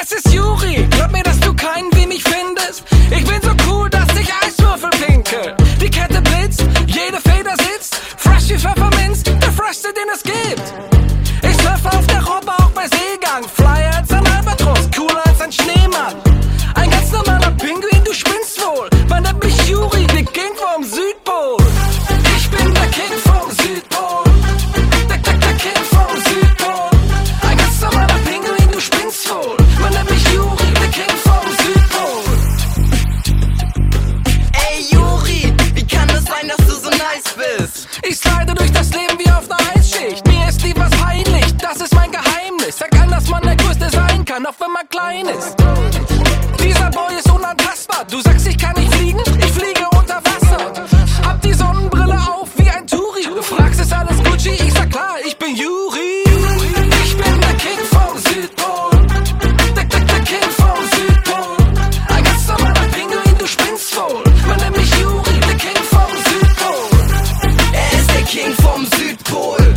Das ist Juri, glaub mir, dass du keinen wie mich findest. Ich bin so cool, dass ich Eiswürfel pinkel. Die Kette blitzt, jede Feder sitzt. Fresh wie Pfefferminz, der freshste, den es gibt. Ich surfe auf der Robbe auch bei Seegang. Flyer als ein Albatros, cooler als ein Schneemann. Ein ganz normaler Pinguin, du spinnst wohl. Man nennt mich Juri, der King vom Südpol. Ich bin der King vom Südpol. Der King vom Südpol. Ein ganz normaler Pinguin, du spinnst wohl. Man nennt mich Juri, der King vom Südpol. Ey Juri, wie kann es sein, dass du so nice bist? Ich slide durch das Leben wie auf einer Eisschicht. Mir ist nie was peinlich, das ist mein Geheimnis. Sag kann, dass man der Größte sein kann, auch wenn man klein ist. Dieser Boy ist unantastbar. Du sagst, ich kann nicht fliegen, ich fliege unter Wasser. Hab die Sonnenbrille auf wie ein Touri. Du fragst, ist alles Gucci? Ich sag klar, ich bin Juri. Ich bin der King vom Südpol. Der King vom Südpol. Ein ganz normaler Pinguin, du spinnst wohl. Man nennt mich Juri, der King vom Südpol. Er ist der King vom Südpol.